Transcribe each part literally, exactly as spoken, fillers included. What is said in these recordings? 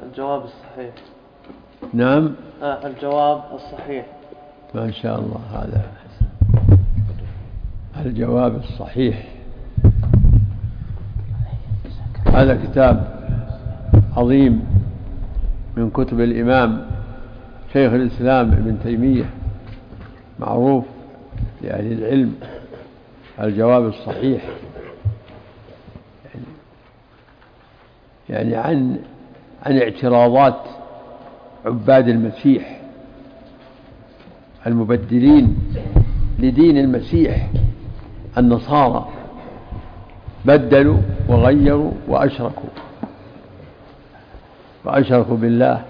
الجواب الصحيح. نعم. آه الجواب الصحيح. ما شاء الله. هذا الجواب الصحيح. هذا كتاب عظيم من كتب الإمام شيخ الإسلام ابن تيمية، معروف لأهل العلم، الجواب الصحيح، يعني عن عن اعتراضات عباد المسيح المبدلين لدين المسيح، النصارى بدلوا وغيروا وأشركوا وأشركوا بالله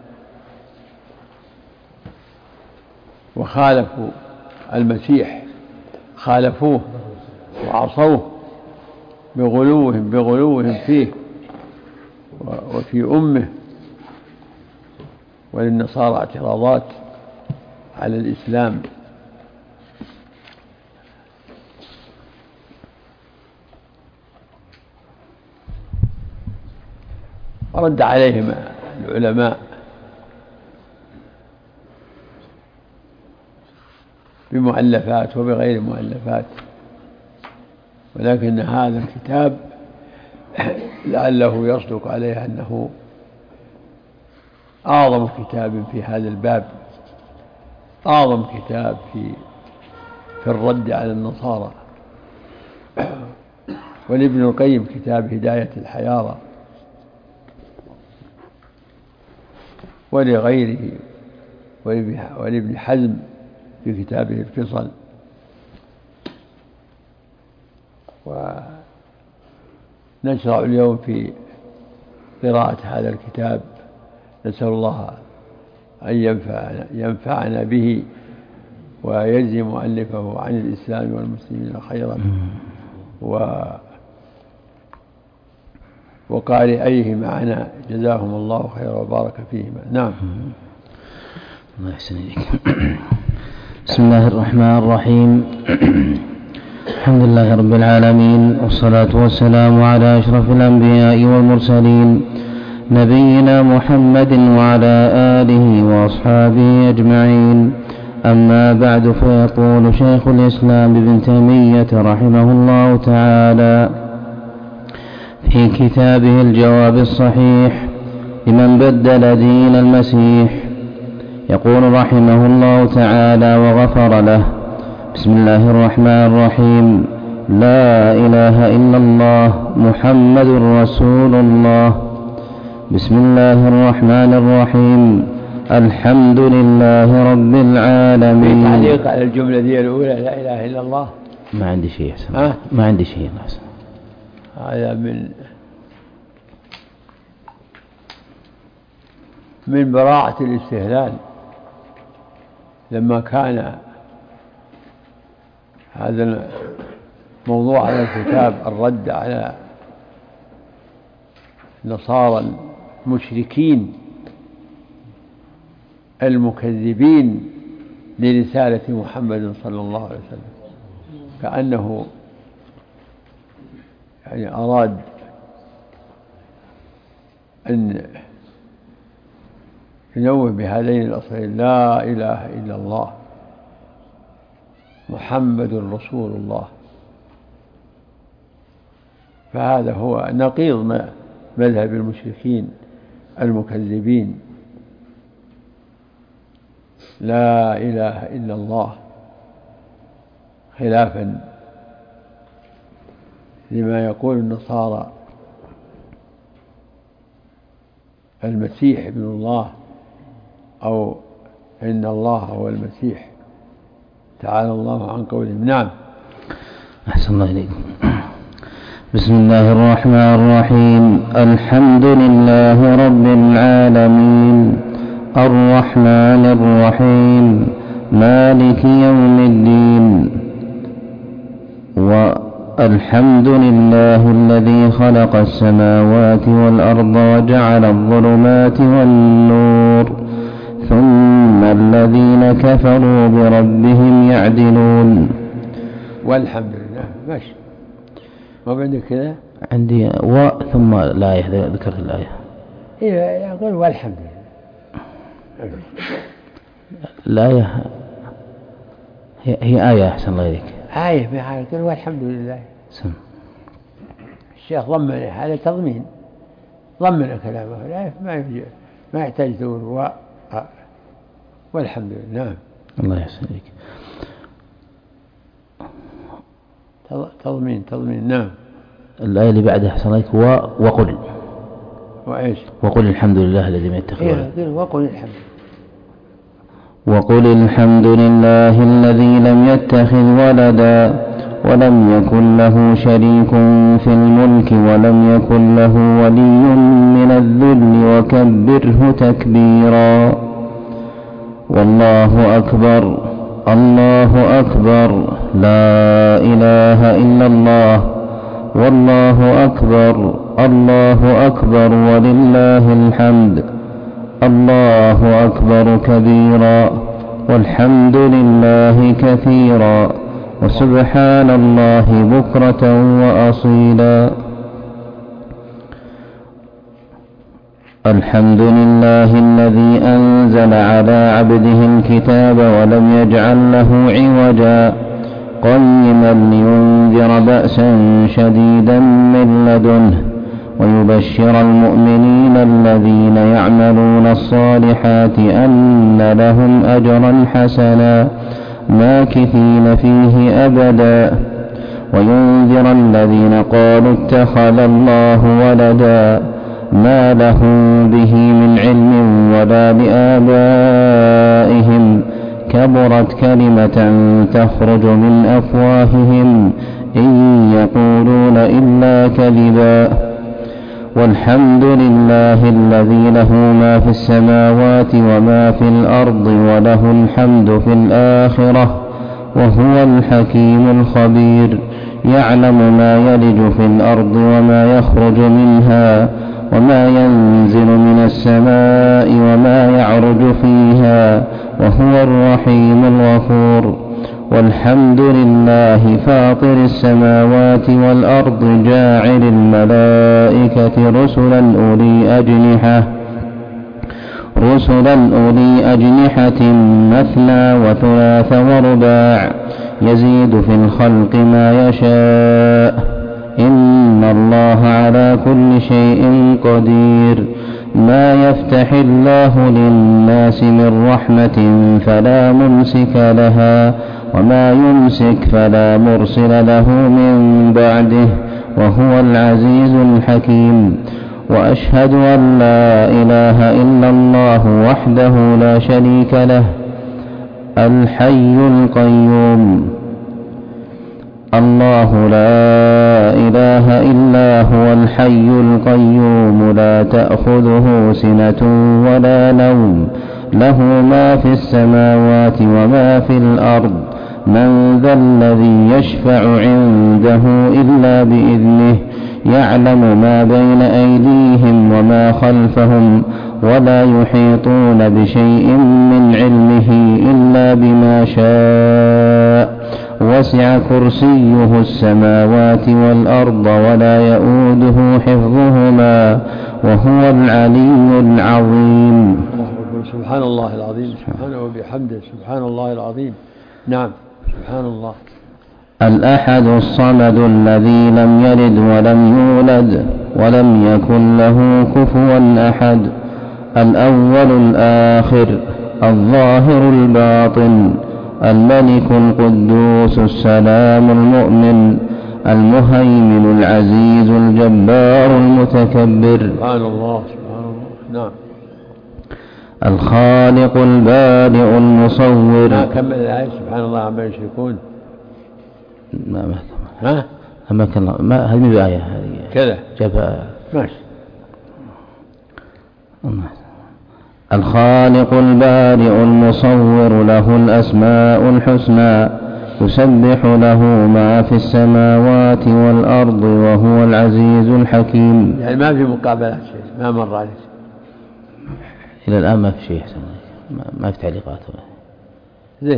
وخالفوا المسيح، خالفوه وعصوه بغلوهم بغلوهم فيه وفي أمه. وللنصارى اعتراضات على الإسلام. ورد عليهم العلماء بمؤلفات وبغير مؤلفات، ولكن هذا الكتاب لعله يصدق عليه أنه أعظم كتاب في هذا الباب، أعظم كتاب في في الرد على النصارى. ولابن القيم كتاب هداية الحيارى، ولغيره ولابن حزم في كتابه الفصل. ونشرع اليوم في قراءة هذا الكتاب، نسأل الله أن ينفعنا, ينفعنا به ويجزي مؤلفه عن الإسلام والمسلمين خيرا، و وقارئيه معنا جزاهم الله خيرا وبارك فيهما. نعم. الله يحسن إليك. بسم الله الرحمن الرحيم. الحمد لله رب العالمين، والصلاة والسلام على أشرف الأنبياء والمرسلين، نبينا محمد وعلى آله وأصحابه أجمعين. أما بعد، فيقول شيخ الإسلام ابن تيمية رحمه الله تعالى في كتابه الجواب الصحيح لمن بدل دين المسيح، يقول رحمه الله تعالى وغفر له: بسم الله الرحمن الرحيم. لا إله إلا الله محمد رسول الله. بسم الله الرحمن الرحيم. الحمد لله رب العالمين. تعليق على الجملة دي الأولى، لا إله إلا الله. ما عندي شيء أحسن. ما عندي شيء أحسن. هذا من من براعة الاستهلال، لما كان هذا الموضوع على الكتاب الرد على نصارى المشركين المكذبين لرسالة محمد صلى الله عليه وسلم، كأنه يعني أراد أن ينوه بهذين الأصلين: لا إله إلا الله محمد رسول الله. فهذا هو نقيض مذهب المشركين المكذبين. لا إله إلا الله، خلافا لما يقول النصارى المسيح ابن الله، أو إن الله هو المسيح، تعالى الله عن قولهم. نعم. أحسن الله إليكم. بسم الله الرحمن الرحيم. الحمد لله رب العالمين، الرحمن الرحيم، مالك يوم الدين. والحمد لله الذي خلق السماوات والأرض وجعل الظلمات والنور، ثم الذين كفروا بربهم يعدلون. والحمد لله. ماشي. ما عندك كذا؟ عندي و ثم الآية، ذكرت الآية. يقول والحمد لله. الآية هي, هي آية أحسن الله إليك. آية في حال يقول والحمد لله. سم. الشيخ ضمن هذا تضمين، ضمن كلامه لا ما يفجأ. ما يحتاج تقول و... والحمد لله. نعم. الله يحسن إليك. تضمين تضمين. نعم. الآية اللي بعدها أحسن إليك و... وقل وإيش؟ وقل الحمد لله الذي لم يتخذ ولدا. إيه وقل الحمد. وقل الحمد لله الذي لم يتخذ ولدا ولم يكن له شريك في الملك ولم يكن له ولي من الذل وكبره تكبيرا. والله أكبر الله أكبر لا إله إلا الله والله أكبر الله أكبر ولله الحمد. الله أكبر كبيرا والحمد لله كثيرا وسبحان الله بكرة وأصيلا. الحمد لله الذي أنزل على عبده الكتاب ولم يجعل له عوجا قيما لينذر بأسا شديدا من لدنه ويبشر المؤمنين الذين يعملون الصالحات أن لهم أجرا حسنا ماكثين فيه أبدا وينذر الذين قالوا اتخذ الله ولدا ما لهم به من علم ولا لآبائهم كبرت كلمة تخرج من أفواههم إن يقولون إلا كذبا. والحمد لله الذي له ما في السماوات وما في الأرض وله الحمد في الآخرة وهو الحكيم الخبير. يعلم ما يلج في الأرض وما يخرج منها وما ينزل من السماء وما يعرج فيها وهو الرحيم الغفور. والحمد لله فاطر السماوات والأرض جاعل الملائكة رسلا أولي أجنحة رسلا أولي أجنحة مثنى وثلاث ورباع يزيد في الخلق ما يشاء إن الله على كل شيء قدير. ما يفتح الله للناس من رحمة فلا ممسك لها وما يمسك فلا مرسل له من بعده وهو العزيز الحكيم. وأشهد أن لا إله إلا الله وحده لا شريك له الحي القيوم الله لا إله إلا هو الحي القيوم لا تأخذه سنة ولا نوم له ما في السماوات وما في الأرض من ذا الذي يشفع عنده إلا بإذنه يعلم ما بين أيديهم وما خلفهم ولا يحيطون بشيء من علمه إلا بما شاء وسع كرسيه السماوات والأرض ولا يؤوده حفظهما وهو العلي العظيم. سبحان الله العظيم سبحانه وبحمده سبحان الله العظيم. نعم سبحان الله. الأحد الصمد الذي لم يلد ولم يولد ولم يكن له كفوا أحد الأول الآخر الظاهر الباطن الملك القدوس السلام المؤمن المهيمن العزيز الجبار المتكبر. سبحان الله سبحان الله. نعم. الخالق البارئ المصور. ما كمل الآية سبحان الله عما يشركون. ما ما ها ما كان ما هذه بآية هذه كذا جابها ماشي. الخالق البارئ المصور له الأسماء الحسنى يسبح له ما في السماوات والأرض وهو العزيز الحكيم. يعني ما في مقابلات شيء ما مر عليك إلى الآن ما في شيء ما, ما في تعليقات زين.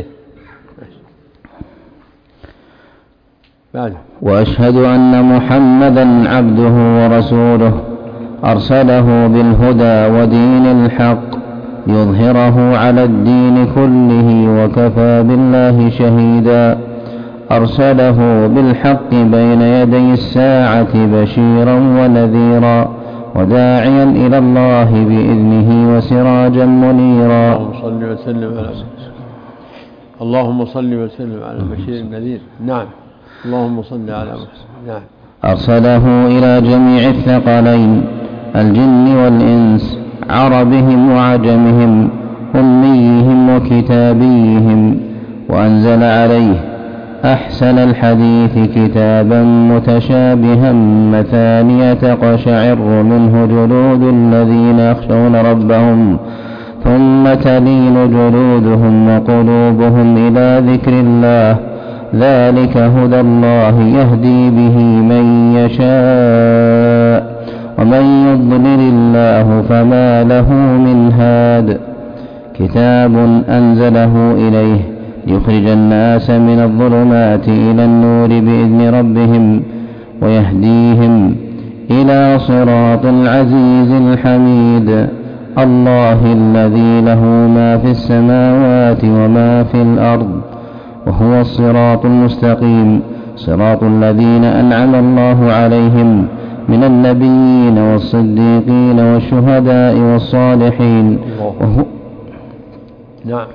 بعد. وأشهد أن محمدا عبده ورسوله أرسله بالهدى ودين الحق يظهره على الدين كله وكفى بالله شهيدا. أرسله بالحق بين يدي الساعة بشيرا ونذيرا وداعيا إلى الله بإذنه وسراجا منيرا. اللهم صل وسلم على اللهم صل وسلم على البشير النذير. نعم. اللهم صل على محمد. نعم. أرسله إلى جميع الثقلين الجن والإنس عربهم وعجمهم أميهم وكتابيهم، وأنزل عليه أحسن الحديث كتابا متشابها مثانية تقشعر منه جلود الذين يخشون ربهم ثم تلين جلودهم وقلوبهم إلى ذكر الله ذلك هدى الله يهدي به من يشاء ومن يضلل الله فما له من هاد. كتاب أنزله إليه ليخرج الناس من الظلمات إلى النور بإذن ربهم ويهديهم إلى صراط العزيز الحميد. الله الذي له ما في السماوات وما في الأرض وهو الصراط المستقيم، صراط الذين أنعم الله عليهم من النبيين والصديقين والشهداء والصالحين. وهو نعم.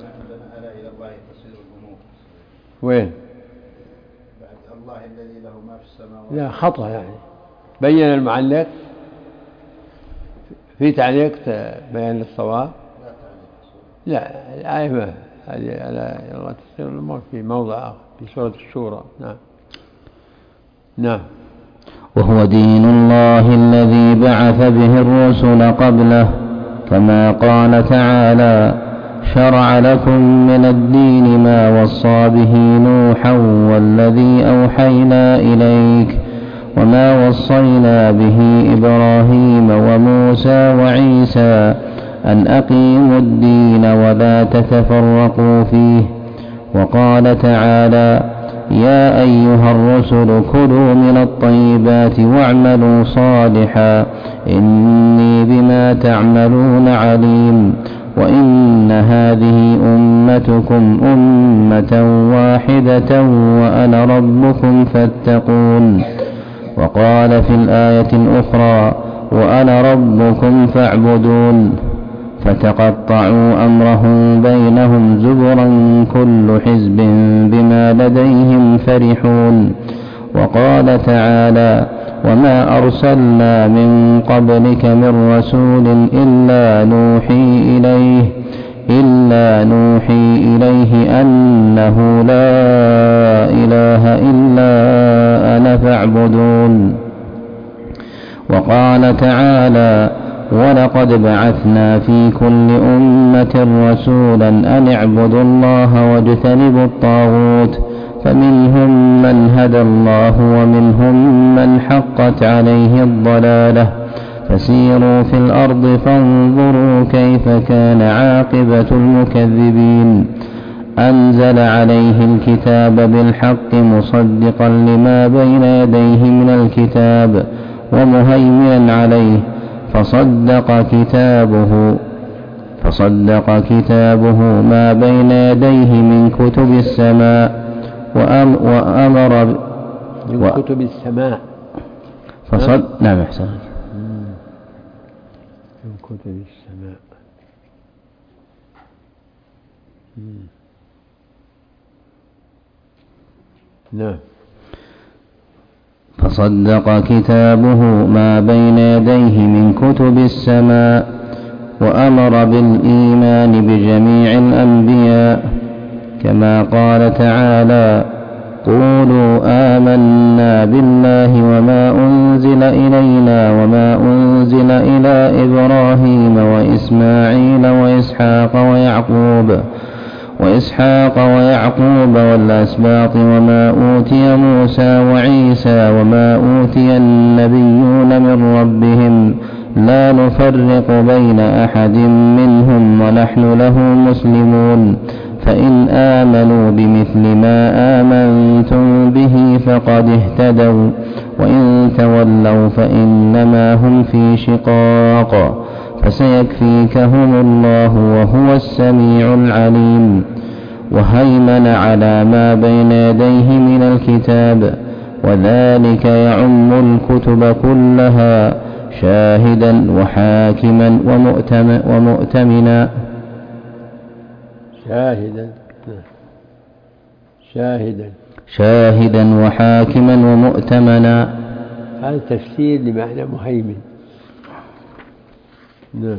وين؟ الله الذي له ما في السماوات. لا خطأ يعني. بين المعلق في تعليق بيان الصواب. لا الآية ما هذه على الله تفسير الأمور في موضع آخر في سورة الشورى. نعم. نعم. وهو دين الله الذي بعث به الرسل قبله، كما قال تعالى: شرع لكم من الدين ما وصى به نوحا والذي أوحينا إليك وما وصينا به إبراهيم وموسى وعيسى أن أقيموا الدين ولا تتفرقوا فيه. وقال تعالى: يا أيها الرسل كلوا من الطيبات واعملوا صالحا إني بما تعملون عليم. وإن هذه أمتكم أمة واحدة وأنا ربكم فاتقون. وقال في الآية الأخرى: وأنا ربكم فاعبدون. فتقطعوا أمرهم بينهم زبرا كل حزب بما لديهم فرحون. وقال تعالى: وما أرسلنا من قبلك من رسول إلا نوحي إليه إلا نوحي إليه أنه لا إله إلا أنا فاعبدون. وقال تعالى: ولقد بعثنا في كل أمة رسولا أن اعبدوا الله واجتنبوا الطاغوت فمنهم من هدى الله ومنهم من حقت عليه الضلالة فسيروا في الأرض فانظروا كيف كان عاقبة المكذبين. أنزل عليه الكتاب بالحق مصدقا لما بين يديه من الكتاب ومهيمنا عليه فصدق كتابه فصدق كتابه ما بين يديه من كتب السماء وأم وأمر من و... كتب السماء فصد نعم أحسن من كتب السماء. نعم. فصدق كتابه ما بين يديه من كتب السماء وأمر بالإيمان بجميع الأنبياء كما قال تعالى: قولوا آمنا بالله وما أنزل إلينا وما أنزل إلى إبراهيم وإسماعيل وإسحاق ويعقوب وإسحاق ويعقوب والأسباط وما أوتي موسى وعيسى وما أوتي النبيون من ربهم لا نفرق بين أحد منهم ونحن له مسلمون. فإن آمنوا بمثل ما آمنتم به فقد اهتدوا وإن تولوا فإنما هم في شقاق فسيكفيكهم الله وهو السميع العليم. وهيمن على ما بين يديه من الكتاب، وذلك يعم الكتب كلها شاهدا وحاكما ومؤتمنا. شاهدا شاهدا شاهدا وحاكما ومؤتمنا. هذا تفسير لمعنى مهيمن. نعم.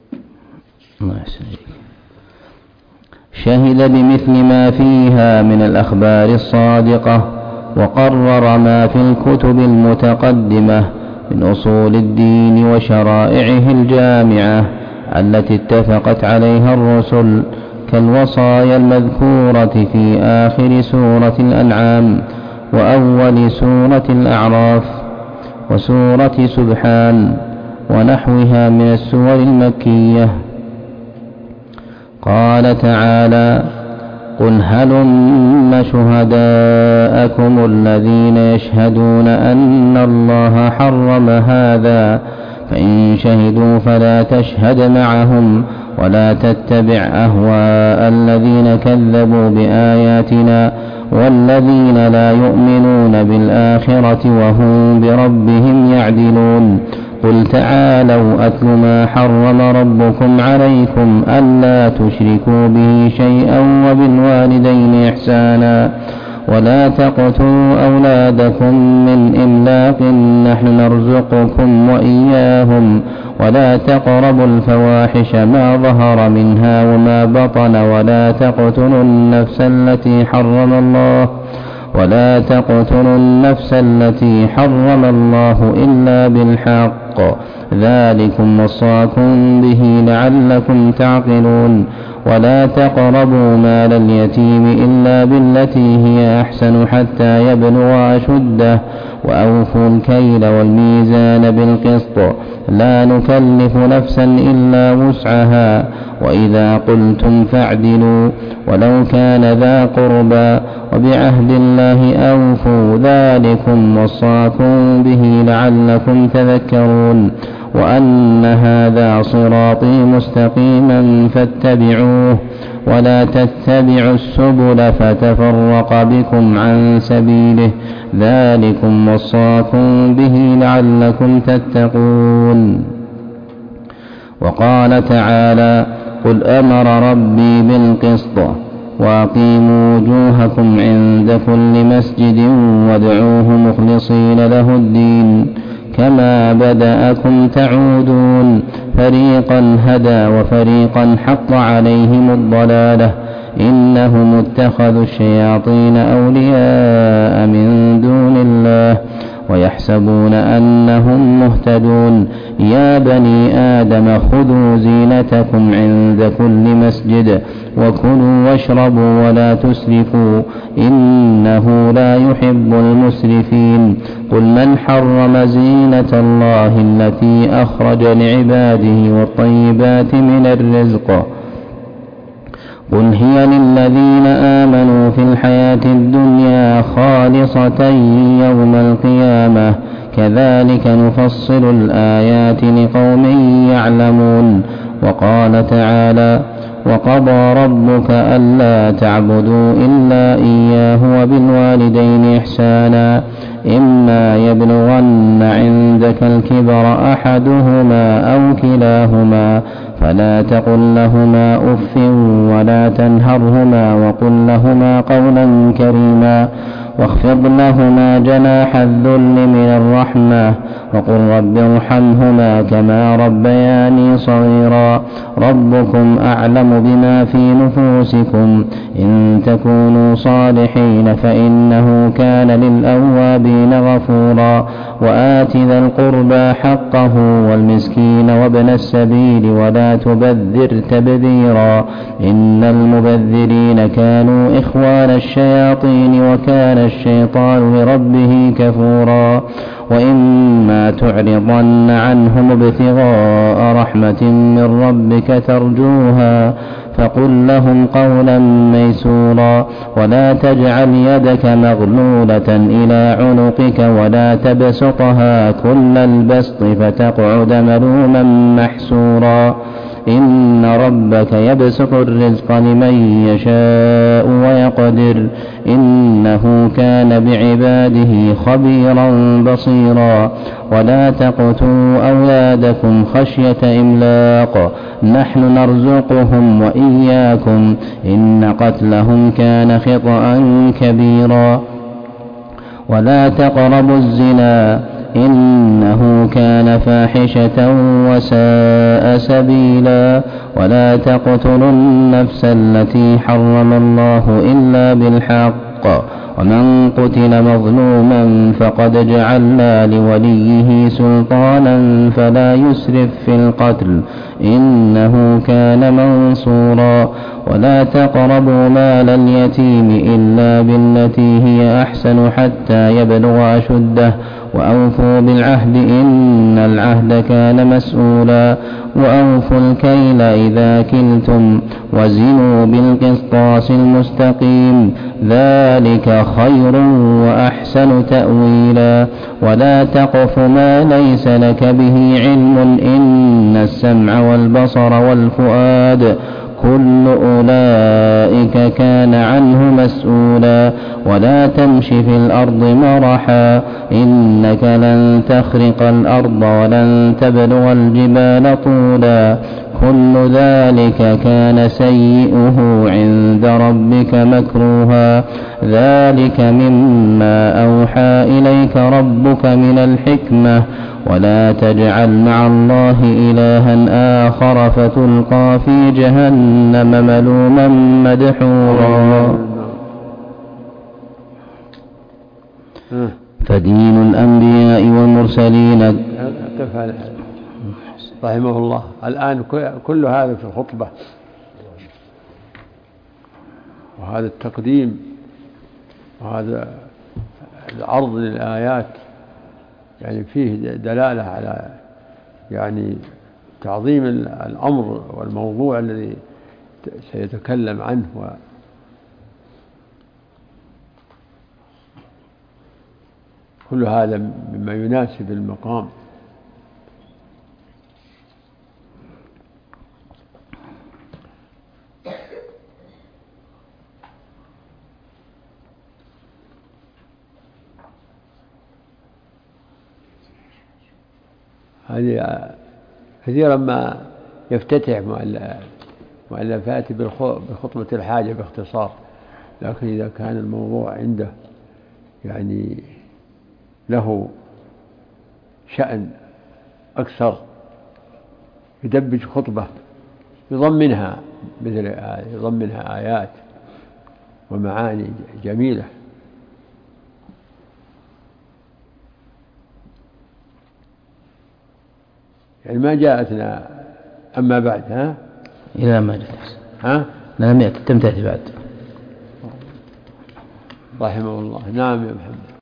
شهد بمثل ما فيها من الأخبار الصادقة، وقرر ما في الكتب المتقدمة من أصول الدين وشرائعه الجامعة التي اتفقت عليها الرسل، كالوصايا المذكورة في آخر سورة الأنعام وأول سورة الأعراف وسورة سبحان ونحوها من السور المكية. قال تعالى: قل هلم شهداءكم الذين يشهدون أن الله حرم هذا، فإن شهدوا فلا تشهد معهم ولا تتبع أهواء الذين كذبوا بآياتنا والذين لا يؤمنون بالآخرة وهم بربهم يعدلون. قل تعالوا أتل ما حرم ربكم عليكم ألا تشركوا به شيئا وبالوالدين إحسانا ولا تقتلوا أولادكم من إملاق نحن نرزقكم وإياهم ولا تقربوا الفواحش ما ظهر منها وما بطن ولا تقتلوا النفس التي حرم الله ولا تقتلوا النفس التي حرم الله إلا بالحق ذلكم وصاكم به لعلكم تعقلون. ولا تقربوا مال اليتيم إلا بالتي هي أحسن حتى يبلغ أشده وأوفوا الكيل والميزان بالقسط لا نكلف نفسا إلا وسعها وإذا قلتم فاعدلوا ولو كان ذا قربى وبعهد الله أوفوا ذلكم وصاكم به لعلكم تذكرون. وأن هذا صراطي مستقيما فاتبعوه ولا تتبعوا السبل فتفرق بكم عن سبيله ذلكم وصاكم به لعلكم تتقون. وقال تعالى: قل أمر ربي بالقسط وأقيموا وجوهكم عند كل مسجد وادعوه مخلصين له الدين كما بدأكم تعودون. فريقا هدى وفريقا حق عليهم الضلالة إنهم اتخذوا الشياطين أولياء من دون الله ويحسبون أنهم مهتدون. يا بني آدم خذوا زينتكم عند كل مسجد وكلوا واشربوا ولا تسرفوا إنه لا يحب المسرفين. قل من حرم زينة الله التي أخرج لعباده والطيبات من الرزق قل هي للذين آمنوا في الحياة الدنيا خالصة يوم القيامة كذلك نفصل الآيات لقوم يعلمون. وقال تعالى: وقضى ربك ألا تعبدوا إلا إياه وبالوالدين إحسانا إما يبلغن عندك الكبر أحدهما أو كلاهما فلا تقل لهما أف ولا تنهرهما وقل لهما قولا كريما واخفض لهما جناح الذل من الرحمة وقل رب ارحمهما كما ربياني صغيرا. ربكم أعلم بما في نفوسكم إن تكونوا صالحين فإنه كان للأوابين غفورا. وآت ذا القربى حقه والمسكين وابن السبيل ولا تبذر تبذيرا إن المبذرين كانوا إخوان الشياطين وكان الشيطان لربه كفورا. وإما تعرضن عنهم ابتغاء رحمة من ربك ترجوها فقل لهم قولا ميسورا ولا تجعل يدك مغلولة إلى عنقك ولا تبسطها كل البسط فتقعد ملوما محسورا إن ربك يبسط الرزق لمن يشاء ويقدر إنه كان بعباده خبيرا بصيرا ولا تقتلوا أولادكم خشية إملاق نحن نرزقهم وإياكم إن قتلهم كان خطأ كبيرا ولا تقربوا الزنا إنه كان فاحشة وساء سبيلا ولا تقتلوا النفس التي حرم الله إلا بالحق ومن قتل مظلوما فقد جعلنا لوليه سلطانا فلا يسرف في القتل إنه كان منصورا ولا تقربوا مال اليتيم إلا بالتي هي أحسن حتى يبلغ أشده وأوفوا بالعهد إن العهد كان مسؤولا وأوفوا الكيل إذا كلتم وزنوا بالقسطاس المستقيم ذلك خير وأحسن تأويلا ولا تقف ما ليس لك به علم إن السمع والبصر والفؤاد كل أولئك كان عنه مسؤولا ولا تمش في الأرض مرحا إنك لن تخرق الأرض ولن تبلغ الجبال طولا كل ذلك كان سيئه عند ربك مكروها ذلك مما أوحى إليك ربك من الحكمة ولا تجعل مع الله إلها آخر فتلقى في جهنم ملوما مدحورا فدين الأنبياء والمرسلين رحمه الله. الآن كل هذا في الخطبة وهذا التقديم وهذا العرض للآيات يعني فيه دلالة على يعني تعظيم الأمر والموضوع الذي سيتكلم عنه كل هذا مما يناسب المقام. هذه كثيرا ما يفتتح مؤلفاته بخطبة الحاجة باختصار، لكن إذا كان الموضوع عنده يعني له شأن أكثر يدبج خطبة يضمنها مثل يضمنها آيات ومعاني جميلة. يعني ما جاءتنا أما بعد ها إلى ما جاءت ها لم يأتي تم تأتي بعد رحمه الله. نعم يا محمد.